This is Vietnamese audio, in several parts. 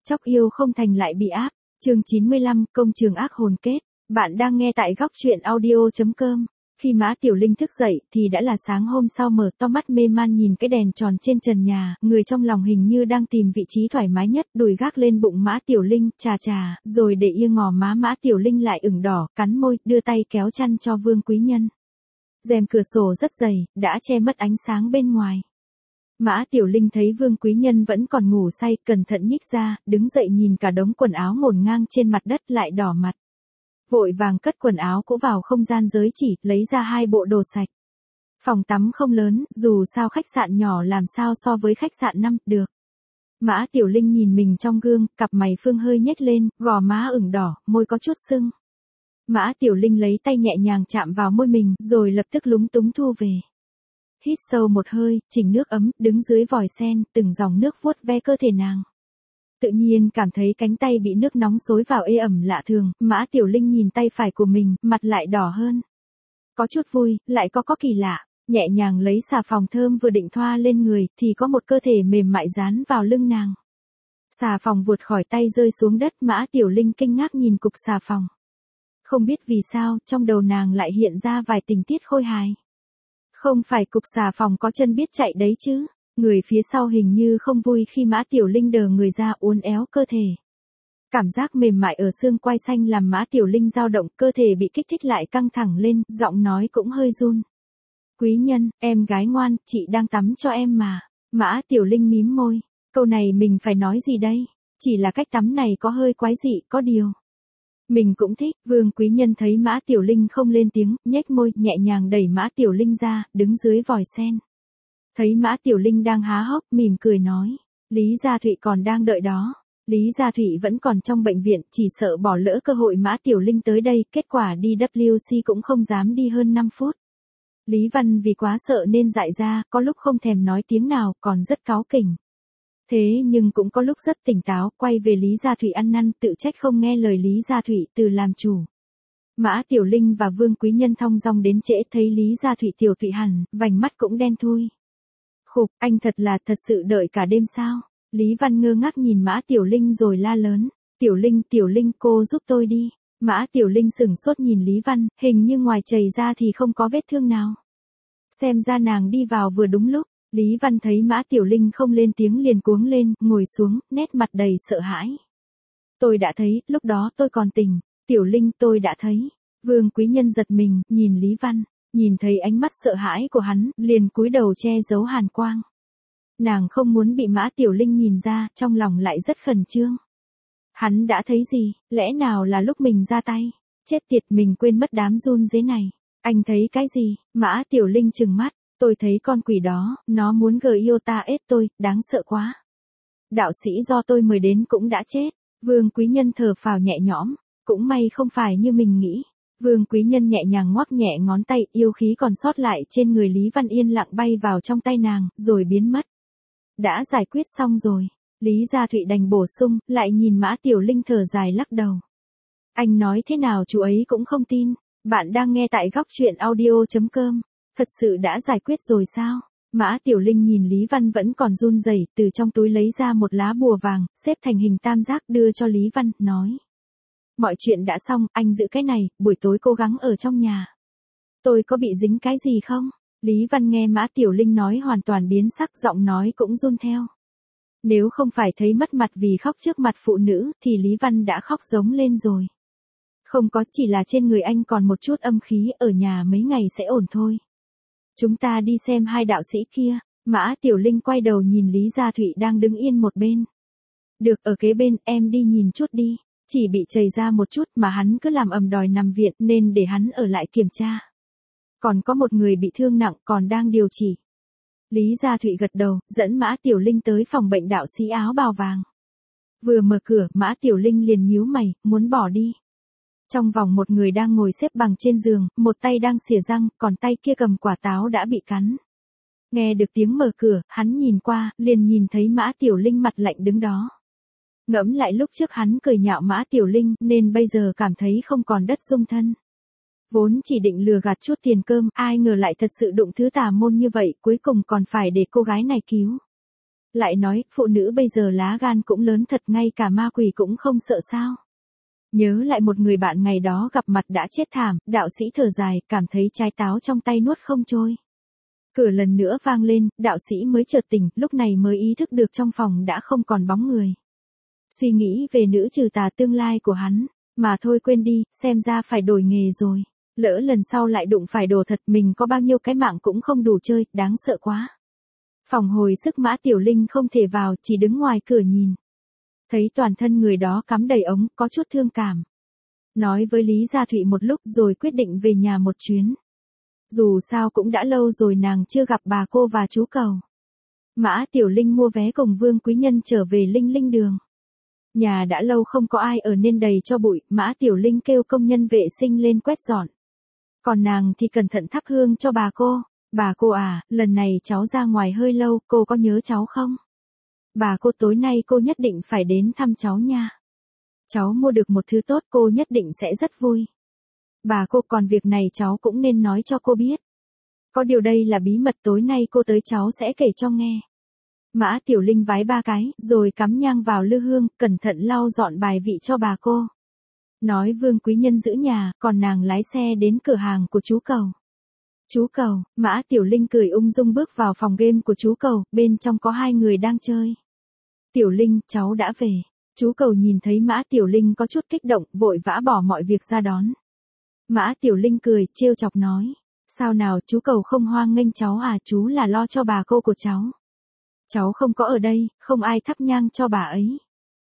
Chóc yêu không thành lại bị áp. Chương 95, công trường ác hồn kết. Bạn đang nghe tại góc truyện audio.com. Khi Mã Tiểu Linh thức dậy thì đã là sáng hôm sau, mở to mắt mê man nhìn cái đèn tròn trên trần nhà, người trong lòng hình như đang tìm vị trí thoải mái nhất, đùi gác lên bụng Mã Tiểu Linh, chà, rồi để yên ngò má Mã Tiểu Linh lại ửng đỏ, cắn môi, đưa tay kéo chăn cho Vương Quý Nhân. Rèm cửa sổ rất dày, đã che mất ánh sáng bên ngoài. Mã Tiểu Linh thấy Vương Quý Nhân vẫn còn ngủ say, cẩn thận nhích ra, đứng dậy nhìn cả đống quần áo ngổn ngang trên mặt đất lại đỏ mặt. Vội vàng cất quần áo cũ vào không gian giới chỉ, lấy ra 2 bộ đồ sạch. Phòng tắm không lớn, dù sao khách sạn nhỏ làm sao so với khách sạn 5, được. Mã Tiểu Linh nhìn mình trong gương, cặp mày phương hơi nhếch lên, gò má ửng đỏ, môi có chút sưng. Mã Tiểu Linh lấy tay nhẹ nhàng chạm vào môi mình, rồi lập tức lúng túng thu về. Hít sâu một hơi, chỉnh nước ấm, đứng dưới vòi sen, từng dòng nước vuốt ve cơ thể nàng. Tự nhiên cảm thấy cánh tay bị nước nóng xối vào ê ẩm lạ thường, Mã Tiểu Linh nhìn tay phải của mình, mặt lại đỏ hơn. Có chút vui, lại có kỳ lạ, nhẹ nhàng lấy xà phòng thơm vừa định thoa lên người, thì có một cơ thể mềm mại dán vào lưng nàng. Xà phòng vụt khỏi tay rơi xuống đất, Mã Tiểu Linh kinh ngạc nhìn cục xà phòng. Không biết vì sao, trong đầu nàng lại hiện ra vài tình tiết khôi hài. Không phải cục xà phòng có chân biết chạy đấy chứ. Người phía sau hình như không vui khi Mã Tiểu Linh đờ người ra, uốn éo cơ thể. Cảm giác mềm mại ở xương quai xanh làm Mã Tiểu Linh dao động, cơ thể bị kích thích lại căng thẳng lên, giọng nói cũng hơi run. Quý Nhân, em gái ngoan, chị đang tắm cho em mà. Mã Tiểu Linh mím môi. Câu này mình phải nói gì đây? Chỉ là cách tắm này có hơi quái dị, có điều. Mình cũng thích. Vương Quý Nhân thấy Mã Tiểu Linh không lên tiếng, nhếch môi, nhẹ nhàng đẩy Mã Tiểu Linh ra, đứng dưới vòi sen. Thấy Mã Tiểu Linh đang há hốc, mỉm cười nói. Lý Gia Thụy còn đang đợi đó. Lý Gia Thụy vẫn còn trong bệnh viện, chỉ sợ bỏ lỡ cơ hội Mã Tiểu Linh tới đây, kết quả đi WC cũng không dám đi hơn 5 phút. Lý Văn vì quá sợ nên dại ra, có lúc không thèm nói tiếng nào, còn rất cáu kỉnh. Thế nhưng cũng có lúc rất tỉnh táo, quay về Lý Gia Thụy ăn năn, tự trách không nghe lời Lý Gia Thụy từ làm chủ. Mã Tiểu Linh và Vương Quý Nhân thong dong đến trễ, thấy Lý Gia Thụy tiểu tụy hẳn, vành mắt cũng đen thui. Khục, anh thật sự đợi cả đêm sao? Lý Văn ngơ ngác nhìn Mã Tiểu Linh rồi la lớn. Tiểu Linh cô giúp tôi đi. Mã Tiểu Linh sửng sốt nhìn Lý Văn, hình như ngoài chảy ra thì không có vết thương nào. Xem ra nàng đi vào vừa đúng lúc. Lý Văn thấy Mã Tiểu Linh không lên tiếng liền cuống lên, ngồi xuống, nét mặt đầy sợ hãi. Tôi đã thấy, lúc đó tôi còn tỉnh. Tiểu Linh, tôi đã thấy. Vương Quý Nhân giật mình, nhìn Lý Văn. Nhìn thấy ánh mắt sợ hãi của hắn, liền cúi đầu che giấu hàn quang. Nàng không muốn bị Mã Tiểu Linh nhìn ra, trong lòng lại rất khẩn trương. Hắn đã thấy gì, lẽ nào là lúc mình ra tay? Chết tiệt, mình quên mất đám run rế này. Anh thấy cái gì? Mã Tiểu Linh trừng mắt. Tôi thấy con quỷ đó, nó muốn GIOTA-S tôi, đáng sợ quá. Đạo sĩ do tôi mời đến cũng đã chết. Vương Quý Nhân thở phào nhẹ nhõm. Cũng may không phải như mình nghĩ. Vương Quý Nhân nhẹ nhàng ngoắc nhẹ ngón tay, yêu khí còn sót lại trên người Lý Văn yên lặng bay vào trong tay nàng, rồi biến mất. Đã giải quyết xong rồi. Lý Gia Thụy đành bổ sung, lại nhìn Mã Tiểu Linh thở dài lắc đầu. Anh nói thế nào chú ấy cũng không tin. Bạn đang nghe tại góc truyện audio.com. Thật sự đã giải quyết rồi sao? Mã Tiểu Linh nhìn Lý Văn vẫn còn run rẩy, từ trong túi lấy ra một lá bùa vàng, xếp thành hình tam giác đưa cho Lý Văn, nói. Mọi chuyện đã xong, anh giữ cái này, buổi tối cố gắng ở trong nhà. Tôi có bị dính cái gì không? Lý Văn nghe Mã Tiểu Linh nói hoàn toàn biến sắc, giọng nói cũng run theo. Nếu không phải thấy mất mặt vì khóc trước mặt phụ nữ, thì Lý Văn đã khóc giống lên rồi. Không có, chỉ là trên người anh còn một chút âm khí, ở nhà mấy ngày sẽ ổn thôi. Chúng ta đi xem 2 đạo sĩ kia. Mã Tiểu Linh quay đầu nhìn Lý Gia Thụy đang đứng yên một bên. Được, ở kế bên, em đi nhìn chút đi. Chỉ bị chảy ra một chút mà hắn cứ làm ầm đòi nằm viện nên để hắn ở lại kiểm tra. Còn có một người bị thương nặng còn đang điều trị. Lý Gia Thụy gật đầu, dẫn Mã Tiểu Linh tới phòng bệnh đạo sĩ áo bào vàng. Vừa mở cửa, Mã Tiểu Linh liền nhíu mày, muốn bỏ đi. Trong vòng một người đang ngồi xếp bằng trên giường, một tay đang xỉa răng, còn tay kia cầm quả táo đã bị cắn. Nghe được tiếng mở cửa, hắn nhìn qua, liền nhìn thấy Mã Tiểu Linh mặt lạnh đứng đó. Ngẫm lại lúc trước hắn cười nhạo Mã Tiểu Linh, nên bây giờ cảm thấy không còn đất dung thân. Vốn chỉ định lừa gạt chút tiền cơm, ai ngờ lại thật sự đụng thứ tà môn như vậy, cuối cùng còn phải để cô gái này cứu. Lại nói, phụ nữ bây giờ lá gan cũng lớn thật, ngay cả ma quỷ cũng không sợ sao. Nhớ lại một người bạn ngày đó gặp mặt đã chết thảm, đạo sĩ thở dài, cảm thấy trái táo trong tay nuốt không trôi. Cửa lần nữa vang lên, đạo sĩ mới chợt tỉnh, lúc này mới ý thức được trong phòng đã không còn bóng người. Suy nghĩ về nữ trừ tà tương lai của hắn, mà thôi quên đi, xem ra phải đổi nghề rồi. Lỡ lần sau lại đụng phải đồ thật, mình có bao nhiêu cái mạng cũng không đủ chơi, đáng sợ quá. Phòng hồi sức Mã Tiểu Linh không thể vào, chỉ đứng ngoài cửa nhìn. Thấy toàn thân người đó cắm đầy ống, có chút thương cảm. Nói với Lý Gia Thụy một lúc rồi quyết định về nhà một chuyến. Dù sao cũng đã lâu rồi nàng chưa gặp bà cô và chú Cầu. Mã Tiểu Linh mua vé cùng Vương Quý Nhân trở về Linh Linh đường. Nhà đã lâu không có ai ở nên đầy cho bụi, Mã Tiểu Linh kêu công nhân vệ sinh lên quét dọn. Còn nàng thì cẩn thận thắp hương cho bà cô. Bà cô à, lần này cháu ra ngoài hơi lâu, cô có nhớ cháu không? Bà cô tối nay cô nhất định phải đến thăm cháu nha. Cháu mua được một thứ tốt, cô nhất định sẽ rất vui. Bà cô, còn việc này cháu cũng nên nói cho cô biết. Có điều đây là bí mật, tối nay cô tới cháu sẽ kể cho nghe. Mã Tiểu Linh vái 3 cái, rồi cắm nhang vào lư hương, cẩn thận lau dọn bài vị cho bà cô. Nói Vương Quý Nhân giữ nhà, còn nàng lái xe đến cửa hàng của chú Cầu. Chú Cầu, Mã Tiểu Linh cười ung dung bước vào phòng game của chú Cầu, bên trong có 2 người đang chơi. Tiểu Linh, cháu đã về. Chú Cầu nhìn thấy Mã Tiểu Linh có chút kích động, vội vã bỏ mọi việc ra đón. Mã Tiểu Linh cười, trêu chọc nói. Sao nào, chú Cầu không hoan nghênh cháu à, chú là lo cho bà cô của cháu. Cháu không có ở đây, không ai thắp nhang cho bà ấy.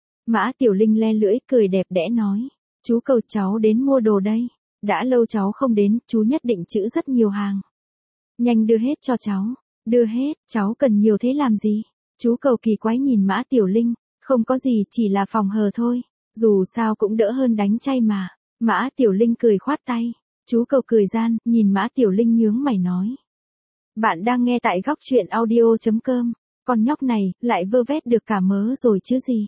Mã Tiểu Linh le lưỡi, cười đẹp đẽ nói. Chú Cầu, cháu đến mua đồ đây. Đã lâu cháu không đến, chú nhất định trữ rất nhiều hàng. Nhanh đưa hết cho cháu. Đưa hết, cháu cần nhiều thế làm gì? Chú Cầu kỳ quái nhìn Mã Tiểu Linh. Không có gì, chỉ là phòng hờ thôi. Dù sao cũng đỡ hơn đánh chay mà. Mã Tiểu Linh cười khoát tay. Chú Cầu cười gian, nhìn Mã Tiểu Linh nhướng mày nói. Bạn đang nghe tại góc truyện audio.com. Con nhóc này, lại vơ vét được cả mớ rồi chứ gì.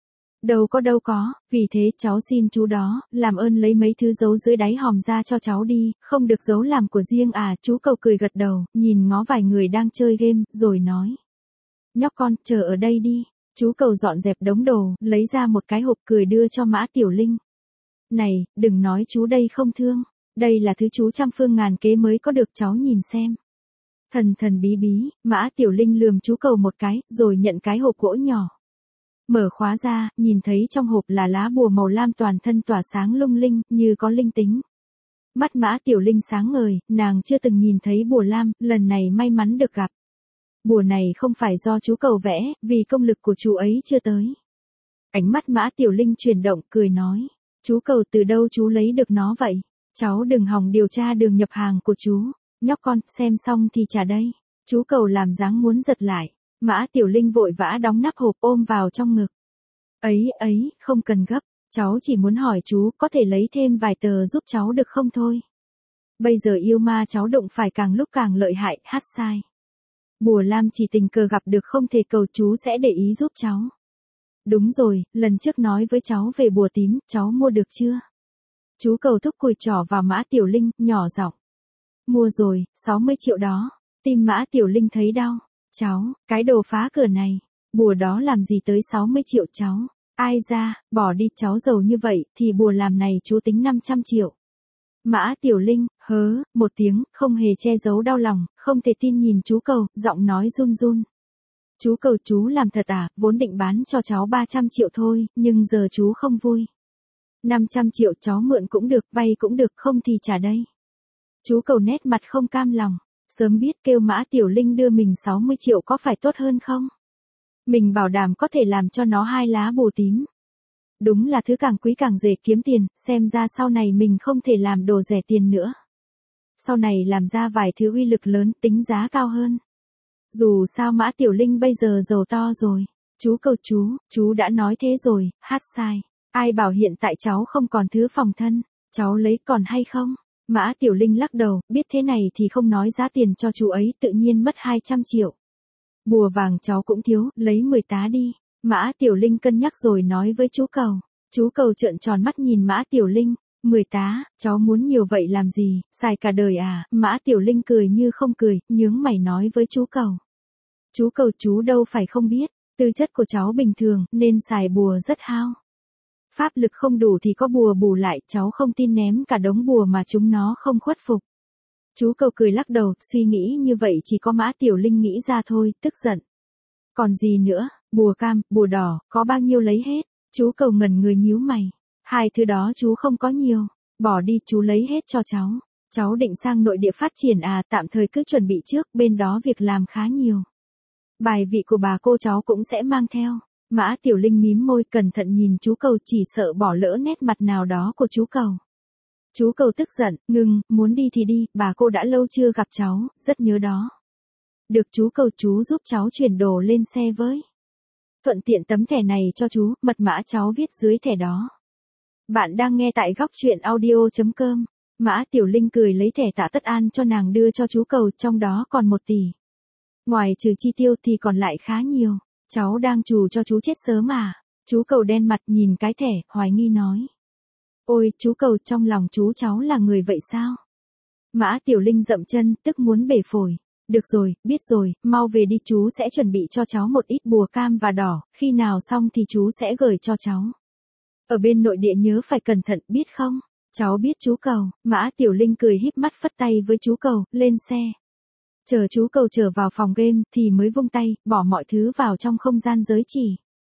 Đâu có, vì thế cháu xin chú đó, làm ơn lấy mấy thứ giấu dưới đáy hòm ra cho cháu đi, không được giấu làm của riêng à. Chú Cầu cười gật đầu, nhìn ngó vài người đang chơi game, rồi nói. Nhóc con, chờ ở đây đi. Chú Cầu dọn dẹp đống đồ, lấy ra một cái hộp cười đưa cho Mã Tiểu Linh. Này, đừng nói chú đây không thương. Đây là thứ chú trăm phương ngàn kế mới có được, cháu nhìn xem. Thần thần bí bí, Mã Tiểu Linh lườm chú Cầu một cái, rồi nhận cái hộp gỗ nhỏ. Mở khóa ra, nhìn thấy trong hộp là lá bùa màu lam toàn thân tỏa sáng lung linh, như có linh tính. Mắt Mã Tiểu Linh sáng ngời, nàng chưa từng nhìn thấy bùa lam, lần này may mắn được gặp. Bùa này không phải do chú Cầu vẽ, vì công lực của chú ấy chưa tới. Ánh mắt Mã Tiểu Linh chuyển động, cười nói. Chú Cầu, từ đâu chú lấy được nó vậy? Cháu đừng hòng điều tra đường nhập hàng của chú. Nhóc con, xem xong thì trả đây. Chú Cầu làm dáng muốn giật lại. Mã Tiểu Linh vội vã đóng nắp hộp ôm vào trong ngực. Ấy, không cần gấp. Cháu chỉ muốn hỏi chú có thể lấy thêm vài tờ giúp cháu được không thôi. Bây giờ yêu ma cháu đụng phải càng lúc càng lợi hại, hát sai. Bùa lam chỉ tình cờ gặp được, không thể cầu chú sẽ để ý giúp cháu. Đúng rồi, lần trước nói với cháu về bùa tím, cháu mua được chưa? Chú Cầu thúc cùi trỏ vào Mã Tiểu Linh, nhỏ giọng. Mua rồi, 60 triệu đó. Tim Mã Tiểu Linh thấy đau. Cháu, cái đồ phá cửa này. Bùa đó làm gì tới 60 triệu cháu? Ai ra, bỏ đi, cháu giàu như vậy, thì bùa làm này chú tính 500 triệu. Mã Tiểu Linh, một tiếng, không hề che giấu đau lòng, không thể tin nhìn chú Cầu, giọng nói run run. Chú Cầu, chú làm thật à, vốn định bán cho cháu 300 triệu thôi, nhưng giờ chú không vui. 500 triệu cháu mượn cũng được, vay cũng được, không thì trả đây. Chú Cầu nét mặt không cam lòng, sớm biết kêu Mã Tiểu Linh đưa mình 60 triệu có phải tốt hơn không? Mình bảo đảm có thể làm cho nó 2 lá bùa tím. Đúng là thứ càng quý càng dễ kiếm tiền, xem ra sau này mình không thể làm đồ rẻ tiền nữa. Sau này làm ra vài thứ uy lực lớn, tính giá cao hơn. Dù sao Mã Tiểu Linh bây giờ giàu to rồi. Chú Cầu, chú đã nói thế rồi, hát sai. Ai bảo hiện tại cháu không còn thứ phòng thân, cháu lấy còn hay không? Mã Tiểu Linh lắc đầu, biết thế này thì không nói giá tiền cho chú ấy, tự nhiên mất 200 triệu. Bùa vàng cháu cũng thiếu, lấy 10 tá đi. Mã Tiểu Linh cân nhắc rồi nói với chú Cầu. Chú Cầu trợn tròn mắt nhìn Mã Tiểu Linh. 10 tá, cháu muốn nhiều vậy làm gì, xài cả đời à? Mã Tiểu Linh cười như không cười, nhướng mày nói với chú Cầu. Chú Cầu chú đâu phải không biết, tư chất của cháu bình thường nên xài bùa rất hao. Pháp lực không đủ thì có bùa bù lại, cháu không tin ném cả đống bùa mà chúng nó không khuất phục. Chú Cầu cười lắc đầu, suy nghĩ như vậy chỉ có Mã Tiểu Linh nghĩ ra thôi, tức giận. Còn gì nữa, bùa cam, bùa đỏ, có bao nhiêu lấy hết. Chú Cầu ngẩn người nhíu mày. Hai thứ đó chú không có nhiều, bỏ đi chú lấy hết cho cháu. Cháu định sang nội địa phát triển à, tạm thời cứ chuẩn bị trước, bên đó việc làm khá nhiều. Bài vị của bà cô cháu cũng sẽ mang theo. Mã Tiểu Linh mím môi cẩn thận nhìn chú Cầu, chỉ sợ bỏ lỡ nét mặt nào đó của chú Cầu. Chú Cầu tức giận, ngừng, muốn đi thì đi, bà cô đã lâu chưa gặp cháu, rất nhớ đó. Được chú Cầu, chú giúp cháu chuyển đồ lên xe với. Thuận tiện tấm thẻ này cho chú, mật mã cháu viết dưới thẻ đó. Bạn đang nghe tại góc truyện audio.com. Mã Tiểu Linh cười lấy thẻ Tạ Tất An cho nàng đưa cho chú Cầu, trong đó còn 1 tỷ. Ngoài trừ chi tiêu thì còn lại khá nhiều. Cháu đang trù cho chú chết sớm à? Chú Cầu đen mặt nhìn cái thẻ, hoài nghi nói. Ôi, chú Cầu, trong lòng chú cháu là người vậy sao? Mã Tiểu Linh dậm chân, tức muốn bể phổi. Được rồi, biết rồi, mau về đi, chú sẽ chuẩn bị cho cháu một ít bùa cam và đỏ, khi nào xong thì chú sẽ gửi cho cháu. Ở bên nội địa nhớ phải cẩn thận, biết không? Cháu biết chú Cầu. Mã Tiểu Linh cười híp mắt phất tay với chú Cầu, lên xe. Chờ chú Cầu trở vào phòng game thì mới vung tay, bỏ mọi thứ vào trong không gian giới chỉ.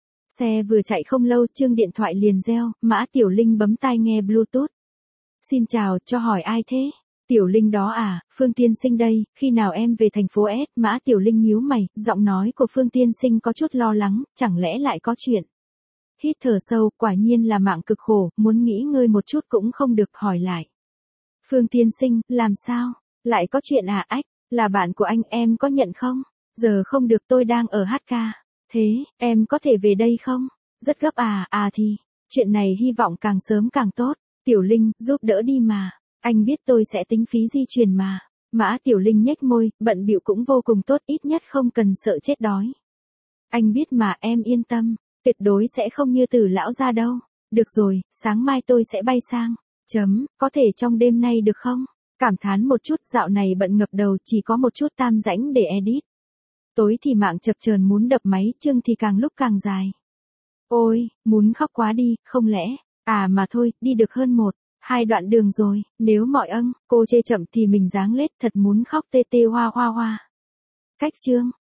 Xe vừa chạy không lâu, chuông điện thoại liền reo, Mã Tiểu Linh bấm tai nghe Bluetooth. Xin chào, cho hỏi ai thế? Tiểu Linh đó à, Phương Tiên Sinh đây, khi nào em về thành phố S? Mã Tiểu Linh nhíu mày, giọng nói của Phương Tiên Sinh có chút lo lắng, chẳng lẽ lại có chuyện? Hít thở sâu, quả nhiên là mạng cực khổ, muốn nghỉ ngơi một chút cũng không được, hỏi lại. Phương Tiên Sinh, làm sao? Lại có chuyện à? Ách, là bạn của anh, em có nhận không? Giờ không được, tôi đang ở HK. Thế, em có thể về đây không? Rất gấp à? À thì, chuyện này hy vọng càng sớm càng tốt. Tiểu Linh, giúp đỡ đi mà. Anh biết tôi sẽ tính phí di chuyển mà. Mã Tiểu Linh nhếch môi, bận bịu cũng vô cùng tốt, ít nhất không cần sợ chết đói. Anh biết mà, em yên tâm, tuyệt đối sẽ không như Từ lão gia đâu. Được rồi, sáng mai tôi sẽ bay sang. Có thể trong đêm nay được không? Cảm thán một chút, dạo này bận ngập đầu, chỉ có một chút tam rãnh để edit. Tối thì mạng chập chờn muốn đập máy, chương thì càng lúc càng dài. Ôi, muốn khóc quá đi, không lẽ, à mà thôi, đi được hơn 1-2 đoạn đường rồi, nếu mọi cô chê chậm thì mình ráng lết, thật muốn khóc tê tê hoa hoa hoa. Cách chương.